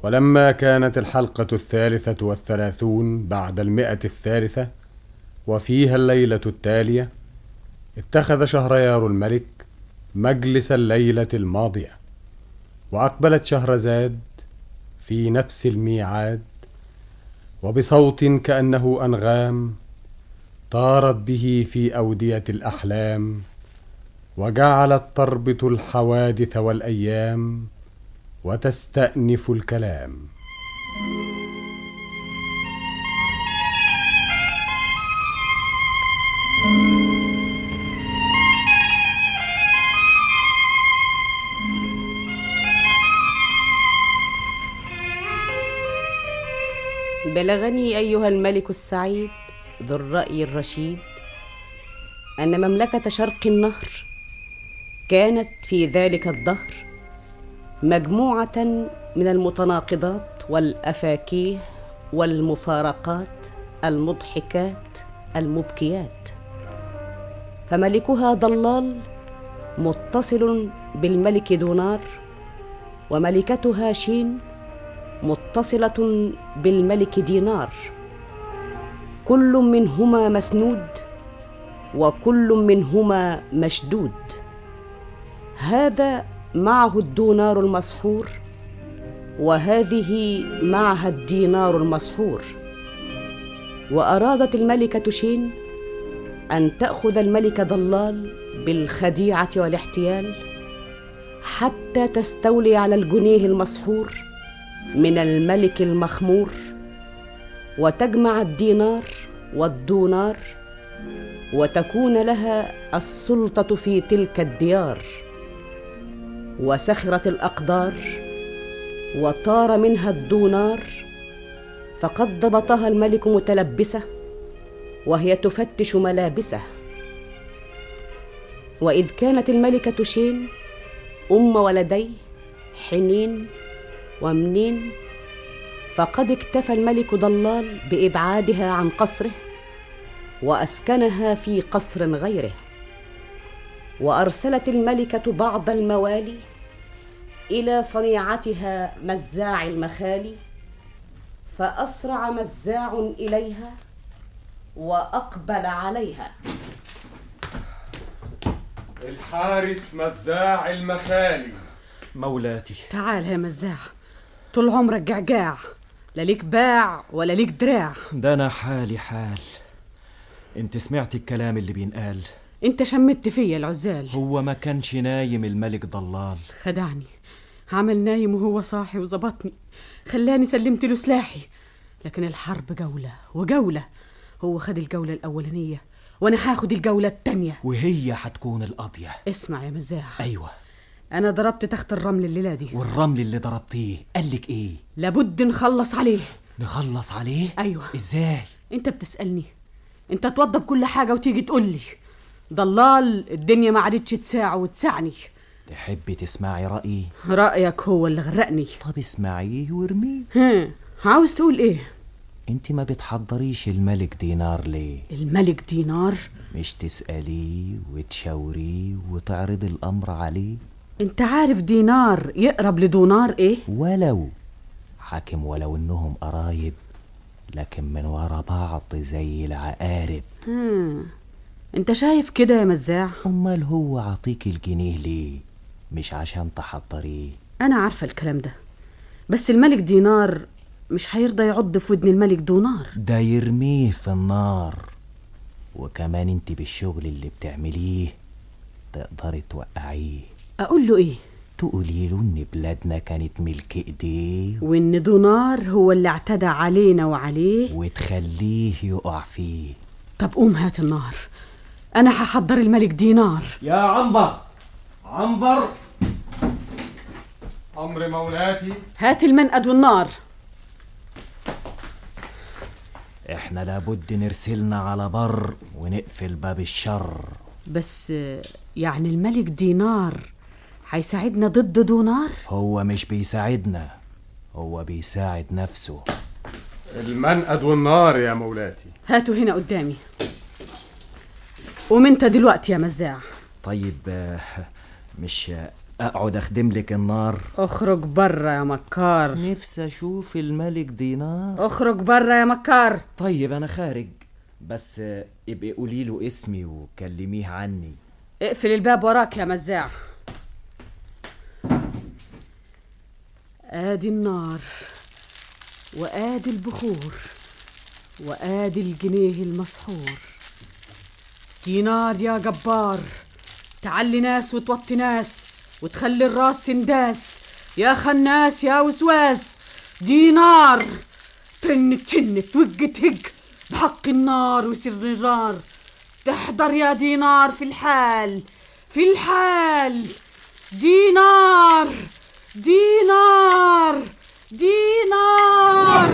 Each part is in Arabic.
ولما كانت الحلقة 33 بعد 100 وفيها الليلة التالية، اتخذ شهريار الملك مجلس الليلة الماضية، وأقبلت شهرزاد في نفس الميعاد، وبصوت كأنه أنغام طارت به في أودية الأحلام، وجعلت تربط الحوادث والأيام وتستأنف الكلام. بلغني أيها الملك السعيد ذو الرأي الرشيد أن مملكة شرق النهر كانت في ذلك الدهر مجموعة من المتناقضات والأفاكيه والمفارقات المضحكات المبكيات، فملكها ضلال متصل بالملك دونار، وملكتها شين متصلة بالملك دينار، كل منهما مسنود وكل منهما مشدود. هذا معه الدونار المسحور، وهذه معها الدينار المسحور. وأرادت الملكة شين أن تأخذ الملك ضلال بالخديعة والاحتيال حتى تستولي على الجنيه المسحور من الملك المخمور، وتجمع الدينار والدونار، وتكون لها السلطة في تلك الديار. وسخرت الأقدار وطار منها الدونار، فقد ضبطها الملك متلبسة وهي تفتش ملابسه. وإذ كانت الملكة شين أم ولدي حنين ومنين، فقد اكتفى الملك ضلال بإبعادها عن قصره وأسكنها في قصر غيره. وأرسلت الملكة بعض الموالي إلى صنيعتها مزاع المخالي، فأسرع مزاع إليها وأقبل عليها. الحارس مزاع المخالي. مولاتي. تعال يا مزاع، طول عمرك جعجاع، لا ليك باع ولا ليك دراع. ده أنا حالي حال. انت سمعت الكلام اللي بينقال؟ انت شمت فيا العزال. هو ما كانش نايم الملك ضلال؟ خدعني، عمل نايم وهو صاحي وظبطني، خلاني سلمت له سلاحي. لكن الحرب جولة وجولة، هو خد الجولة الأولانية وانا هاخد الجولة التانية، وهي هتكون القاضية. اسمع يا مزاع. ايوه. انا ضربت تحت الرمل الليلة دي. والرمل اللي ضربتيه قالك ايه؟ لابد نخلص عليه. نخلص عليه؟ ايوه. ازاي؟ انت بتسألني، انت توضب كل حاجة وتيجي تقولي ضلال الدنيا ما عادتش تساعه وتسعني. تحبي تسمعي رأيي؟ رأيك هو اللي غرقني. طب اسمعيه وارميه. عاوز تقول ايه؟ انت ما بتحضريش الملك دينار ليه؟ الملك دينار؟ مش تسأليه وتشاوريه وتعرضي الأمر عليه؟ انت عارف دينار يقرب لدونار ايه؟ ولو حاكم، ولو انهم قرايب، لكن من ورا بعض زي العقارب. انت شايف كده يا مزاع؟ امال هو عطيك الجنيه ليه؟ مش عشان تحضريه؟ انا عارفة الكلام ده، بس الملك دينار مش هيرضى يعض في ودن الملك دونار. ده يرميه في النار. وكمان انت بالشغل اللي بتعمليه تقدري توقعيه. اقول له ايه؟ تقولي له ان بلادنا كانت ملك ايديه، وان دونار هو اللي اعتدى علينا وعليه، وتخليه يقع فيه. طب قوم هات النار، انا هحضر الملك دينار. يا عنبر، عنبر. امر مولاتي. هات المنقد والنار. احنا لابد نرسلنا على بر ونقفل باب الشر. بس يعني الملك دينار هيساعدنا ضد دونار؟ هو مش بيساعدنا، هو بيساعد نفسه. المنقد والنار يا مولاتي. هاتوا هنا قدامي. قوم انت دلوقتي يا مزاع. طيب مش اقعد اخدم لك النار؟ اخرج بره يا مكار. نفسي اشوف الملك دينار. اخرج بره يا مكار. طيب انا خارج، بس ابقي قولي له اسمي وكلميه عني. اقفل الباب وراك يا مزاع. ادي النار وادي البخور وادي الجنيه المسحور. دينار يا جبار، تعلي ناس وتوطي ناس وتخلي الراس تنداس، يا خناس يا وسواس. دينار ترنت شنت وجت هج بحق النار وسر النار. تحضر يا دينار في الحال في الحال. دينار دينار دينار.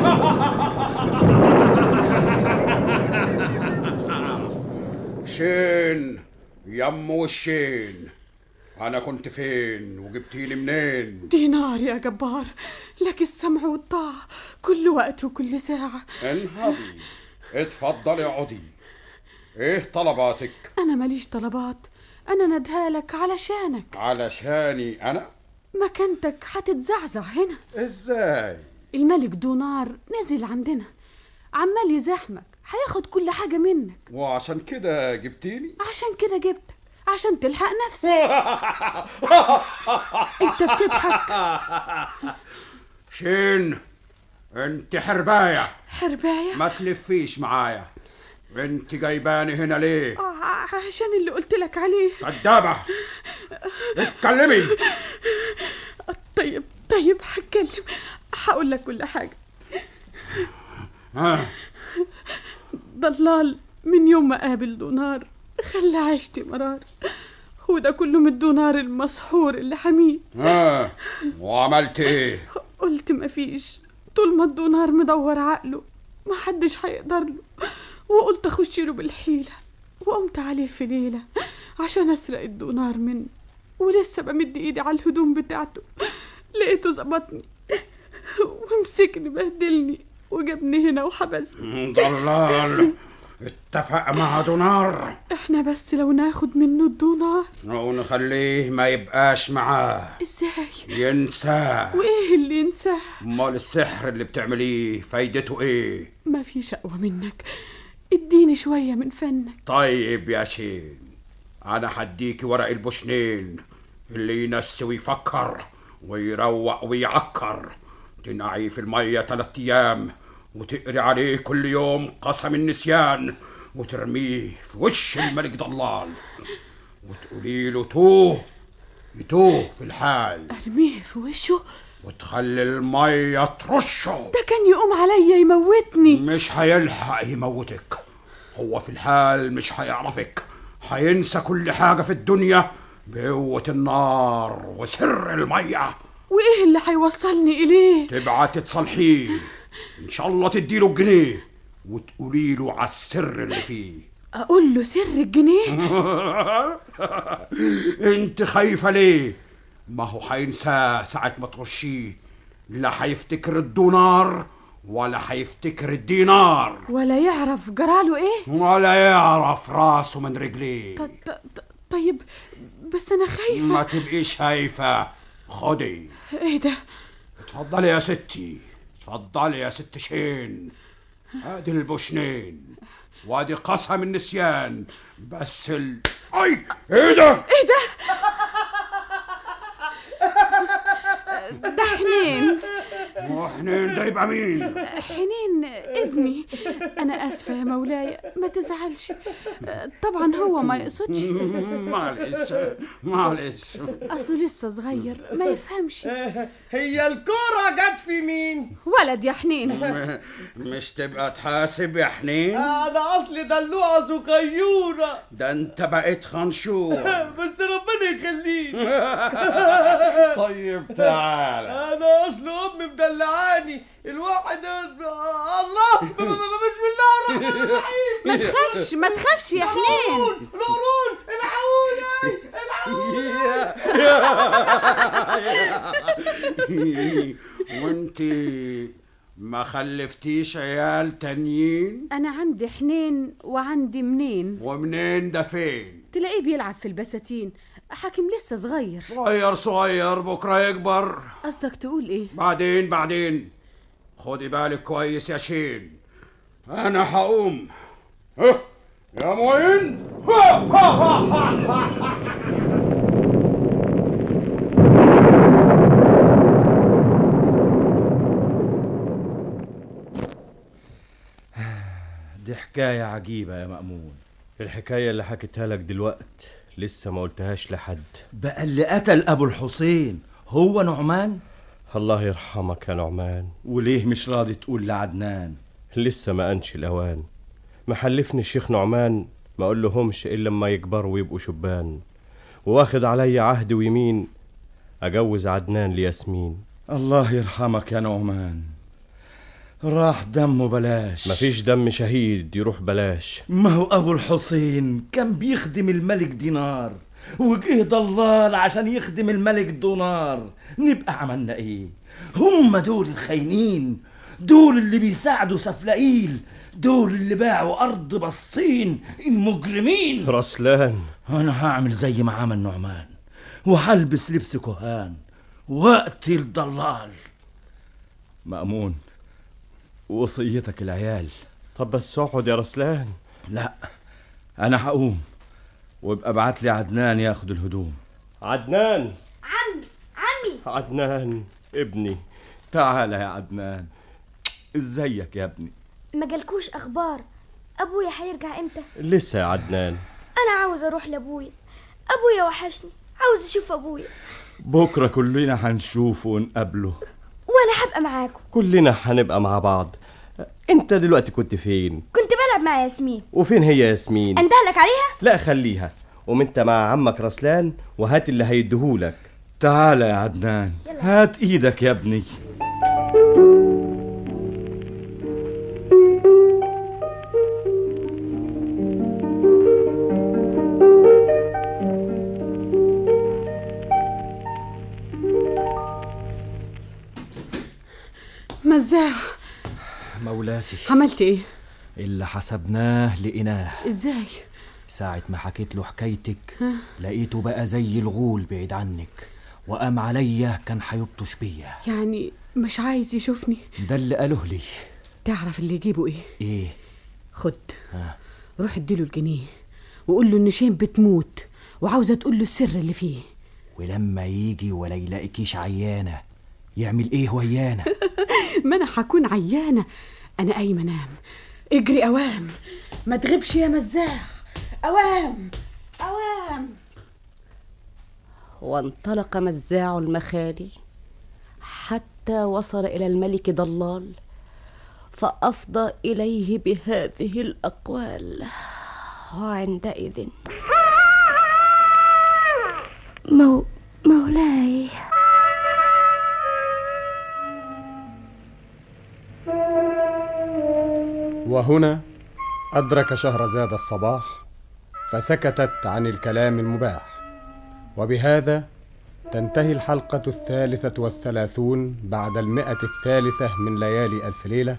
شين يمو الشين، انا كنت فين وجبتيني منين؟ دينار يا جبار، لك السمع والطاعة كل وقت وكل ساعة. انهضي اتفضلي اقعدي. ايه طلباتك؟ انا ماليش طلبات، انا ندهالك علشانك. علشاني انا؟ مكانتك هتتزعزع هنا. ازاي؟ الملك دينار نزل عندنا، عمال يزاحمك، هياخد كل حاجة منك. وعشان كده جبتيني؟ عشان كده جبتك، عشان تلحق نفسك. انت بتضحك. شين انت حرباية. حرباية؟ ما تلفيش معايا. انت جايباني هنا ليه؟ عشان اللي قلت لك عليه. كدابة اتكلمي. طيب هتكلم، هقول لك كل حاجة. ضلال من يوم ما قابل دينار خلى عيشتي مرار، وده كله من الدينار المسحور اللي حميه. وعملت ايه؟ قلت مفيش، طول ما الدينار مدور عقله محدش هيقدر له، وقلت اخش له بالحيلة، وقمت عليه في ليلة عشان اسرق الدينار منه، ولسه بمد ايدي على الهدوم بتاعته لقيته ظبطني ومسكني بهدلني وجابني هنا وحبسني. ضلال اتفق مع دينار. احنا بس لو ناخد منه الدينار ونخليه ما يبقاش معاه. ازاي؟ ينساه. وايه اللي ينساه؟ امال السحر اللي بتعمليه فايدته ايه؟ ما فيش اقوى منك، اديني شوية من فنك. طيب يا شين، انا هديكي ورق البوشنين اللي ينسي ويفكر ويروق ويعكر. تنقعيه في المية 3 ايام وتقري عليه كل يوم قسم النسيان، وترميه في وش الملك ضلال وتقولي له يتوه في الحال. ارميه في وشه وتخلي المية ترشه. ده كان يقوم عليا يموتني. مش هيلحق يموتك، هو في الحال مش هيعرفك، هينسى كل حاجة في الدنيا بقوة النار وسر المية. وايه اللي هيوصلني اليه؟ تبعت تصلحيه، ان شاء الله تديله الجنيه وتقولي له على السر اللي فيه. اقول له سر الجنيه؟ انت خايفة ليه؟ ما هو هينساه ساعة ما ترشيه، لا هيفتكر الدينار ولا هيفتكر الدينار، ولا يعرف جراله ايه، ولا يعرف راسه من رجليه. طيب بس انا خايفة. ما تبقيش خايفة، خدي. ايه ده؟ اتفضلي يا ستي، اتفضلي يا ست شين. ادي البوشنين وادي قسم النسيان. بس اي ايه ده؟ ايه ده؟ ده حنين. وحنين ده يبقى مين؟ حنين ابني. انا اسفه يا مولاي، ما تزعلش، طبعا هو ما يقصدش. معلش اصله لسه صغير ما يفهمش. هي الكرة جت في مين؟ ولد يا حنين. مش تبقى تحاسب يا حنين؟ انا اصلي دلوعة صغيرة. ده انت بقيت خنشور. بس ربنا يخليك. طيب تعال. انا اصل امي مدلعاني الواحد. الله بسم الله الرحمن الرحيم. ما تخافش يا حنين. نورون الحقوني. وانتي ما خلفتيش عيال تانيين؟ انا عندي حنين وعندي منين. ومنين ده فين؟ تلاقيه بيلعب في البساتين، حاكم لسه صغير. صغير صغير بكرة يكبر. قصدك تقول ايه؟ بعدين خدي بالك كويس يا شين. أنا هقوم. ها يا معين. دي حكاية عجيبة يا مأمون. الحكاية اللي حكيتها لك دلوقت لسه ما قلتهاش لحد. بقى اللي قتل أبو الحسين هو نعمان؟ الله يرحمك يا نعمان. وليه مش راضي تقول لعدنان؟ لسه ما أنش الأوان. محلفني الشيخ نعمان ما أقول لهمش إلا لما يكبروا ويبقوا شبان، واخد علي عهد ويمين أجوز عدنان لياسمين. الله يرحمك يا نعمان، راح دمه بلاش. مفيش دم شهيد يروح بلاش. ما هو أبو الحسين كان بيخدم الملك دينار، وجه ضلال عشان يخدم الملك دونار. نبقى عملنا ايه؟ هم دول الخاينين، دول اللي بيساعدوا سفلقيل، دول اللي باعوا أرض بسطين، المجرمين. رسلان، أنا هعمل زي ما عمل نعمان، وهلبس لبس كهان وأقتل الضلال. مأمون، وصيتك العيال. طب بس اقعد يا رسلان. لا، أنا هقوم، وابقى ابعت لي عدنان ياخد الهدوم. عدنان. عمي عدنان ابني. تعال يا عدنان. ازيك يا ابني؟ ما جالكوش اخبار ابويا هيرجع امتى؟ لسه يا عدنان. انا عاوز اروح لابويا، ابويا وحشني، عاوز اشوف ابويا. بكره كلنا هنشوفه ونقابله، وانا هبقى معاكم. كلنا هنبقى مع بعض. انت دلوقتي كنت فين؟ كنت بلعب مع ياسمين. وفين هي ياسمين؟ اندهلك عليها؟ لا خليها، قوم انت مع عمك رسلان وهات اللي هيديهولك. تعال يا عدنان، هات ايدك يا ابني. مزاع. مولاتي، عملت ايه؟ اللي حسبناه لقيناه. ازاي؟ ساعة ما حكيت له حكايتك لقيته بقى زي الغول بعيد عنك، وقام عليا كان هيبطش بيا. يعني مش عايز يشوفني؟ ده اللي قاله لي. تعرف اللي يجيبه ايه؟ ايه؟ خد، روح اديله الجنيه وقول له ان شين بتموت وعاوزه تقول له السر اللي فيه. ولما يجي ولا يلاقيكيش عيانه يعمل ايه ويانا؟ ما انا هكون عيانه، انا قايمه انام. اجري اوام، ما تغيبش يا مزاع. اوام اوام. وانطلق مزاع المخالي حتى وصل إلى الملك ضلال، فأفضى إليه بهذه الأقوال. وعندئذ مولاي. وهنا أدرك شهرزاد الصباح، فسكتت عن الكلام المباح. وبهذا تنتهي الحلقة 33 بعد 100 من ليالي ألف ليلة.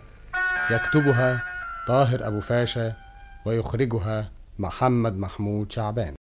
يكتبها طاهر أبو فاشا ويخرجها محمد محمود شعبان.